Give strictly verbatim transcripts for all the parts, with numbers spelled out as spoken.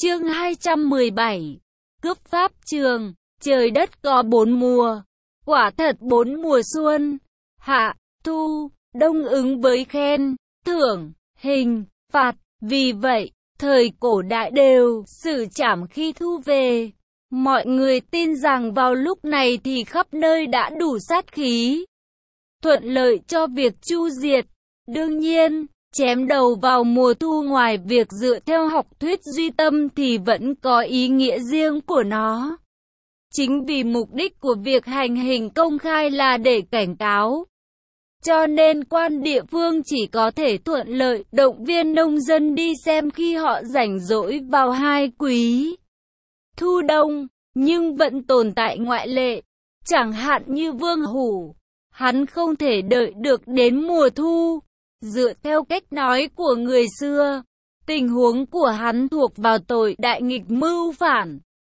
Chương hai trăm mười bảy. Cướp pháp trường. Trời đất có bốn mùa. Quả thật bốn mùa xuân, hạ, thu, đông ứng với khen, thưởng, hình, phạt. Vì vậy, thời cổ đại đều xử trảm khi thu về. Mọi người tin rằng vào lúc này thì khắp nơi đã đủ sát khí, thuận lợi cho việc chu diệt. Đương nhiên, chém đầu vào mùa thu ngoài việc dựa theo học thuyết duy tâm thì vẫn có ý nghĩa riêng của nó. Chính vì mục đích của việc hành hình công khai là để cảnh cáo, cho nên quan địa phương chỉ có thể thuận lợi động viên nông dân đi xem khi họ rảnh rỗi vào hai quý thu đông, nhưng vẫn tồn tại ngoại lệ. Chẳng hạn như Vương Hủ, hắn không thể đợi được đến mùa thu. Dựa theo cách nói của người xưa, tình huống của hắn thuộc vào tội đại nghịch mưu phản,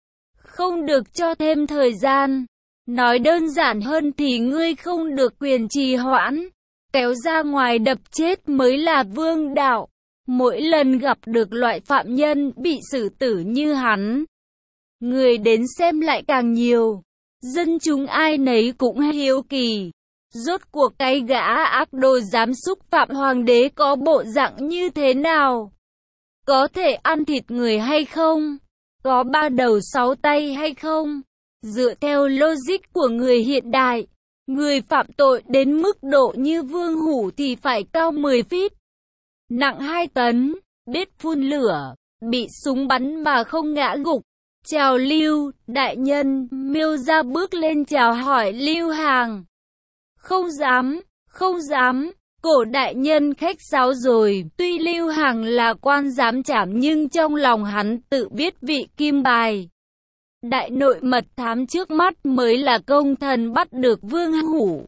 không được cho thêm thời gian. Nói đơn giản hơn thì ngươi không được quyền trì hoãn, kéo ra ngoài đập chết mới là vương đạo. Mỗi lần gặp được loại phạm nhân bị xử tử như hắn, người đến xem lại càng nhiều. Dân chúng ai nấy cũng hiếu kỳ, rốt cuộc cái gã ác đồ dám xúc phạm hoàng đế có bộ dạng như thế nào? Có thể ăn thịt người hay không? Có ba đầu sáu tay hay không? Dựa theo logic của người hiện đại, người phạm tội đến mức độ như Vương Hủ thì phải cao mười feet, nặng hai tấn, biết phun lửa, bị súng bắn mà không ngã gục. Chào Lưu, đại nhân. Miêu Gia bước lên chào hỏi Lưu Hàng. Không dám, không dám, cổ đại nhân khách sáo rồi. Tuy Lưu Hàng là quan giám trảm nhưng trong lòng hắn tự biết vị kim bài đại nội mật thám trước mắt mới là công thần bắt được Vương Hủ.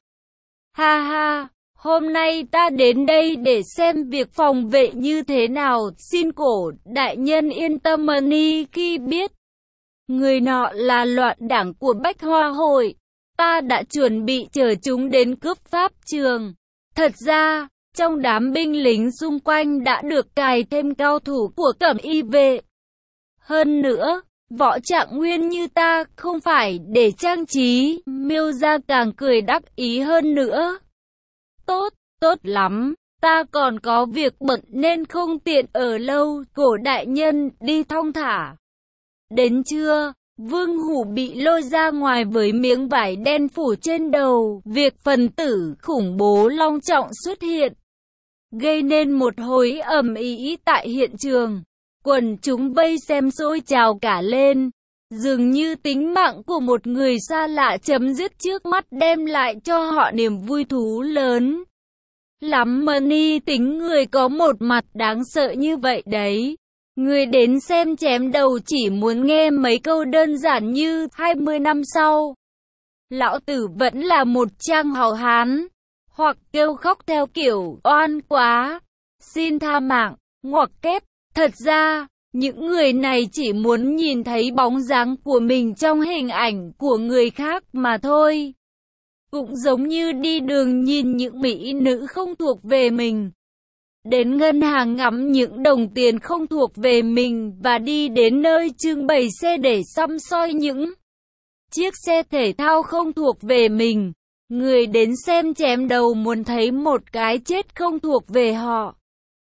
Ha ha, hôm nay ta đến đây để xem việc phòng vệ như thế nào. Xin cổ đại nhân yên tâm ni khi biết người nọ là loạn đảng của Bách Hoa Hội, ta đã chuẩn bị chờ chúng đến cướp pháp trường. Thật ra, trong đám binh lính xung quanh đã được cài thêm cao thủ của Cẩm Y vệ. Hơn nữa, võ trạng nguyên như ta không phải để trang trí. Miêu Gia càng cười đắc ý hơn nữa. Tốt, tốt lắm, ta còn có việc bận nên không tiện ở lâu. Cổ đại nhân đi thong thả. Đến trưa, Vương Hủ bị lôi ra ngoài với miếng vải đen phủ trên đầu. Việc phần tử khủng bố long trọng xuất hiện, gây nên một hồi ầm ĩ tại hiện trường. Quần chúng vây xem sôi trào cả lên. Dường như tính mạng của một người xa lạ chấm dứt trước mắt đem lại cho họ niềm vui thú lớn lắm. Money tính người có một mặt đáng sợ như vậy đấy. Người đến xem chém đầu chỉ muốn nghe mấy câu đơn giản như hai mươi năm sau lão tử vẫn là một trang hào hán, hoặc kêu khóc theo kiểu oan quá, xin tha mạng, ngoặc kép. Thật ra, những người này chỉ muốn nhìn thấy bóng dáng của mình trong hình ảnh của người khác mà thôi. Cũng giống như đi đường nhìn những mỹ nữ không thuộc về mình, đến ngân hàng ngắm những đồng tiền không thuộc về mình, và đi đến nơi trưng bày xe để săm soi những chiếc xe thể thao không thuộc về mình. Người đến xem chém đầu muốn thấy một cái chết không thuộc về họ.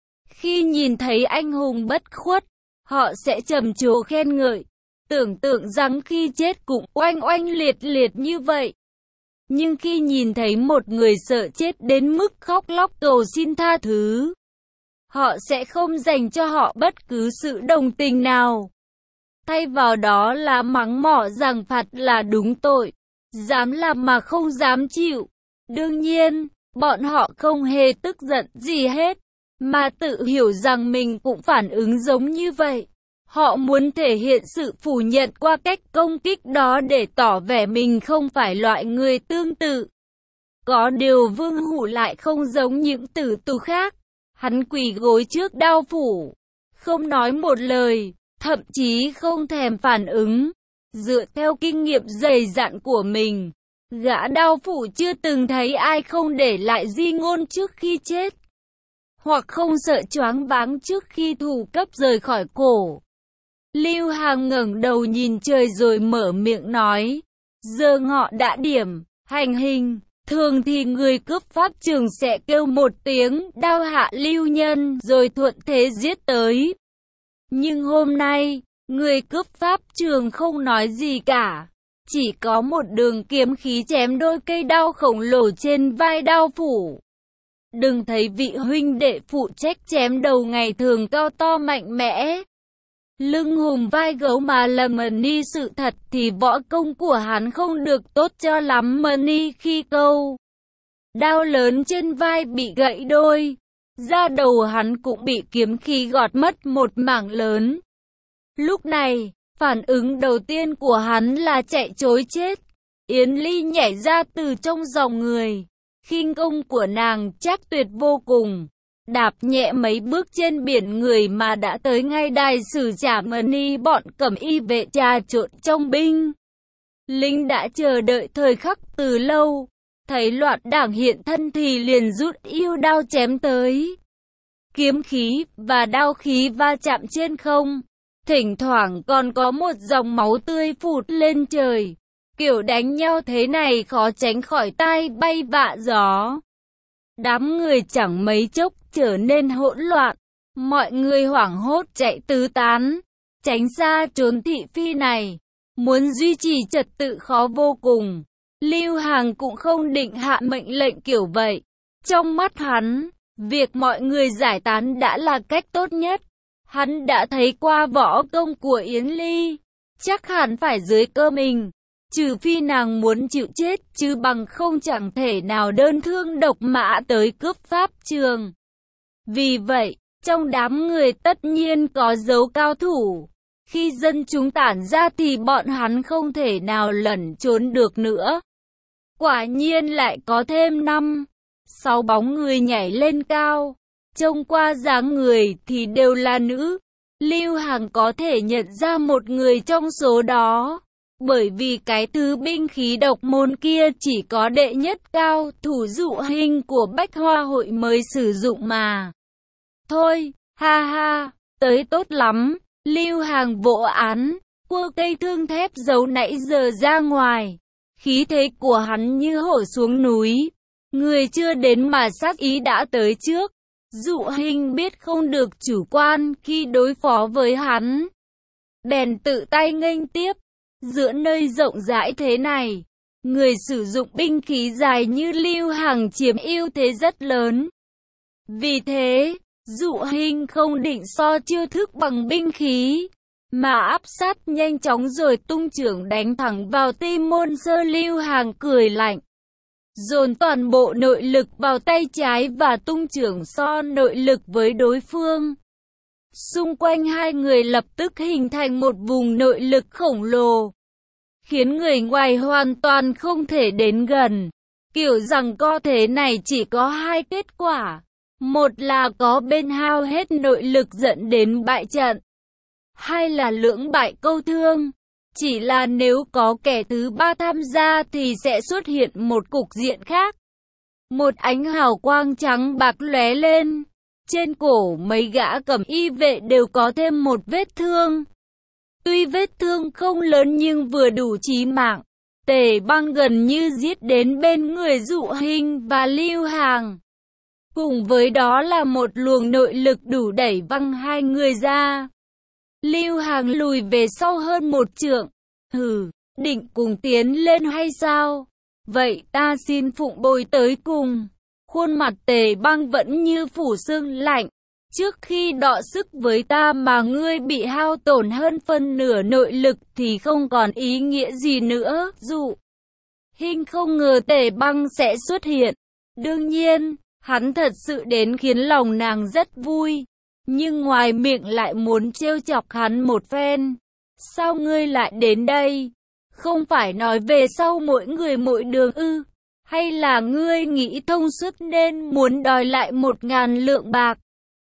Khi nhìn thấy anh hùng bất khuất, họ sẽ trầm trồ khen ngợi, tưởng tượng rằng khi chết cũng oanh oanh liệt liệt như vậy. Nhưng khi nhìn thấy một người sợ chết đến mức khóc lóc cầu xin tha thứ, họ sẽ không dành cho họ bất cứ sự đồng tình nào. Thay vào đó là mắng mỏ rằng phạt là đúng tội, dám làm mà không dám chịu. Đương nhiên, bọn họ không hề tức giận gì hết, mà tự hiểu rằng mình cũng phản ứng giống như vậy. Họ muốn thể hiện sự phủ nhận qua cách công kích đó để tỏ vẻ mình không phải loại người tương tự. Có điều Vương Hủ lại không giống những tử tù khác. Hắn quỳ gối trước đao phủ, không nói một lời, thậm chí không thèm phản ứng. Dựa theo kinh nghiệm dày dặn của mình, gã đao phủ chưa từng thấy ai không để lại di ngôn trước khi chết, hoặc không sợ choáng váng trước khi thủ cấp rời khỏi cổ. Lưu Hàng ngẩng đầu nhìn trời rồi mở miệng nói. Giờ ngọ đã điểm, hành hình. Thường thì người cướp pháp trường sẽ kêu một tiếng đao hạ lưu nhân rồi thuận thế giết tới. Nhưng hôm nay, người cướp pháp trường không nói gì cả. Chỉ có một đường kiếm khí chém đôi cây đao khổng lồ trên vai đao phủ. Đừng thấy vị huynh đệ phụ trách chém đầu ngày thường cao to mạnh mẽ, lưng hùm vai gấu mà là Mani, sự thật thì võ công của hắn không được tốt cho lắm. Mani khi câu đao lớn trên vai bị gãy đôi, da đầu hắn cũng bị kiếm khí gọt mất một mảng lớn. Lúc này, phản ứng đầu tiên của hắn là chạy trối chết. Yến Ly nhảy ra từ trong dòng người, khinh công của nàng chắc tuyệt vô cùng. Đạp nhẹ mấy bước trên biển người mà đã tới ngay đài sử trả Mani. Bọn cẩm y vệ trà trộn trong binh lính đã chờ đợi thời khắc từ lâu, thấy loạn đảng hiện thân thì liền rút yêu đao chém tới. Kiếm khí và đao khí va chạm trên không, thỉnh thoảng còn có một dòng máu tươi phụt lên trời. Kiểu đánh nhau thế này khó tránh khỏi tai bay vạ gió. Đám người chẳng mấy chốc trở nên hỗn loạn, mọi người hoảng hốt chạy tứ tán, tránh xa trốn thị phi này. Muốn duy trì trật tự khó vô cùng. Lưu Hàng cũng không định hạ mệnh lệnh kiểu vậy. Trong mắt hắn, việc mọi người giải tán đã là cách tốt nhất. Hắn đã thấy qua võ công của Yến Ly, chắc hẳn phải dưới cơ mình. Trừ phi nàng muốn chịu chết, chứ bằng không chẳng thể nào đơn thương độc mã tới cướp pháp trường. Vì vậy, trong đám người tất nhiên có dấu cao thủ. Khi dân chúng tản ra thì bọn hắn không thể nào lẩn trốn được nữa. Quả nhiên lại có thêm năm, sáu bóng người nhảy lên cao. Trông qua dáng người thì đều là nữ. Lưu Hàng có thể nhận ra một người trong số đó. Bởi vì cái thứ binh khí độc môn kia chỉ có đệ nhất cao thủ Dụ Hinh của Bách Hoa Hội mới sử dụng mà. Thôi, ha ha, tới tốt lắm. Lưu Hàng vỗ án, quơ cây thương thép giấu nãy giờ ra ngoài. Khí thế của hắn như hổ xuống núi. Người chưa đến mà sát ý đã tới trước. Dụ Hinh biết không được chủ quan khi đối phó với hắn, bèn tự tay nghênh tiếp. Giữa nơi rộng rãi thế này, người sử dụng binh khí dài như Lưu Hàng chiếm ưu thế rất lớn. Vì thế, Dụ Hinh không định so chiêu thức bằng binh khí, mà áp sát nhanh chóng rồi tung chưởng đánh thẳng vào tim môn sơ. Lưu Hàng cười lạnh, dồn toàn bộ nội lực vào tay trái và tung chưởng so nội lực với đối phương. Xung quanh hai người lập tức hình thành một vùng nội lực khổng lồ, khiến người ngoài hoàn toàn không thể đến gần. Kiểu rằng co thế này chỉ có hai kết quả. Một là có bên hao hết nội lực dẫn đến bại trận. Hai là lưỡng bại câu thương. Chỉ là nếu có kẻ thứ ba tham gia thì sẽ xuất hiện một cục diện khác. Một ánh hào quang trắng bạc lóe lên. Trên cổ mấy gã cẩm y vệ đều có thêm một vết thương. Tuy vết thương không lớn nhưng vừa đủ chí mạng. Tề Băng gần như giết đến bên người Dụ Hinh và Lưu Hàng. Cùng với đó là một luồng nội lực đủ đẩy văng hai người ra. Lưu Hàng lùi về sau hơn một trượng. Hừ, định cùng tiến lên hay sao? Vậy ta xin phụng bồi tới cùng. Khuôn mặt Tề Băng vẫn như phủ sương lạnh. Trước khi đọ sức với ta mà ngươi bị hao tổn hơn phân nửa nội lực thì không còn ý nghĩa gì nữa. Dụ Hinh không ngờ Tề Băng sẽ xuất hiện. Đương nhiên, hắn thật sự đến khiến lòng nàng rất vui. Nhưng ngoài miệng lại muốn trêu chọc hắn một phen. Sao ngươi lại đến đây? Không phải nói về sau mỗi người mỗi đường ư? Hay là ngươi nghĩ thông suốt nên muốn đòi lại một ngàn lượng bạc?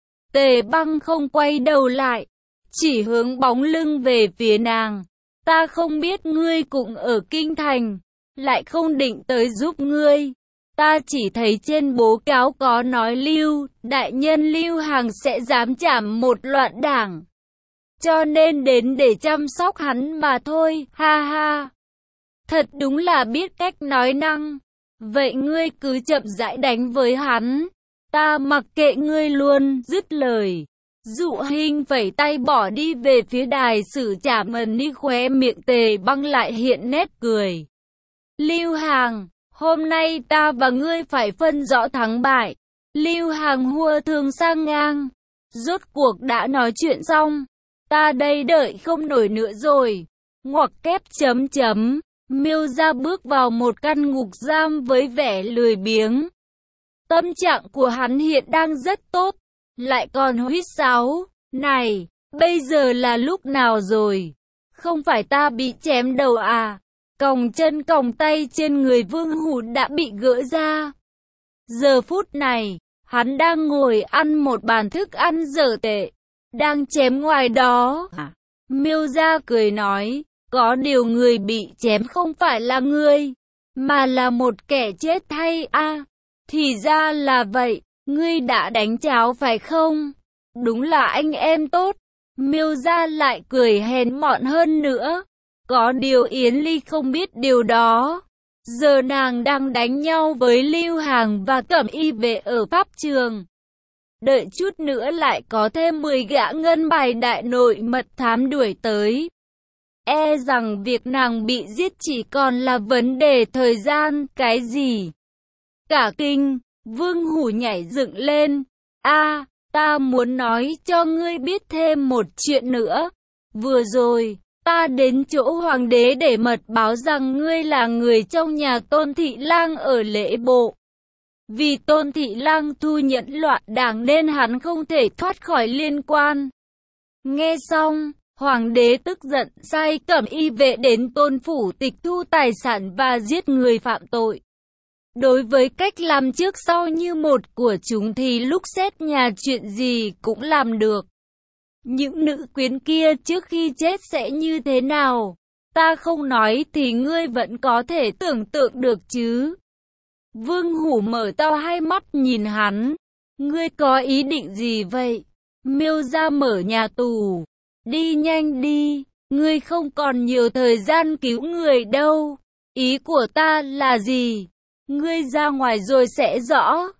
Tề Băng không quay đầu lại, chỉ hướng bóng lưng về phía nàng. Ta không biết ngươi cũng ở kinh thành, lại không định tới giúp ngươi. Ta chỉ thấy trên bố cáo có nói Lưu, đại nhân Lưu Hàng sẽ dám chảm một loạn đảng. cho nên đến để chăm sóc hắn mà thôi, ha ha. Thật đúng là biết cách nói năng. Vậy ngươi cứ chậm rãi đánh với hắn, ta mặc kệ ngươi luôn, dứt lời. Dụ Hinh vẩy tay bỏ đi về phía đài sử trả mần đi, khóe miệng Tề Băng lại hiện nét cười. Lưu Hàng, hôm nay ta và ngươi phải phân rõ thắng bại. Lưu Hàng hua thương sang ngang. Rốt cuộc đã nói chuyện xong, ta đây đợi không nổi nữa rồi. Ngoặc kép chấm chấm. Miêu Gia bước vào một căn ngục giam với vẻ lười biếng. Tâm trạng của hắn hiện đang rất tốt, lại còn huýt sáo. Này, bây giờ là lúc nào rồi? Không phải ta bị chém đầu à? Còng chân còng tay trên người Vương Hủ đã bị gỡ ra. Giờ phút này, hắn đang ngồi ăn một bàn thức ăn dở tệ, đang chém ngoài đó. Miêu Gia cười nói, có điều người bị chém không phải là ngươi, mà là một kẻ chết thay a. À, thì ra là vậy, ngươi đã đánh cháo phải không? Đúng là anh em tốt. Miêu Gia lại cười hèn mọn hơn nữa. Có điều Yến Ly không biết điều đó. Giờ nàng đang đánh nhau với Lưu Hàng và Cẩm Y Vệ ở pháp trường. Đợi chút nữa lại có thêm mười gã ngân bài đại nội mật thám đuổi tới. E rằng việc nàng bị giết chỉ còn là vấn đề thời gian. Cái gì? Cả kinh, Vương Hủ nhảy dựng lên. A, ta muốn nói cho ngươi biết thêm một chuyện nữa. Vừa rồi, ta đến chỗ hoàng đế để mật báo rằng ngươi là người trong nhà Tôn Thị Lang ở lễ bộ. Vì Tôn Thị Lang thu nhận loạn đảng nên hắn không thể thoát khỏi liên quan. Nghe xong, hoàng đế tức giận sai Cẩm Y Vệ đến Tôn phủ tịch thu tài sản và giết người phạm tội. Đối với cách làm trước sau như một của chúng thì lúc xét nhà chuyện gì cũng làm được. Những nữ quyến kia trước khi chết sẽ như thế nào? Ta không nói thì ngươi vẫn có thể tưởng tượng được chứ. Vương Hủ mở to hai mắt nhìn hắn. Ngươi có ý định gì vậy? Miêu Gia mở nhà tù. Đi nhanh đi, ngươi không còn nhiều thời gian cứu người đâu. Ý của ta là gì? Ngươi ra ngoài rồi sẽ rõ.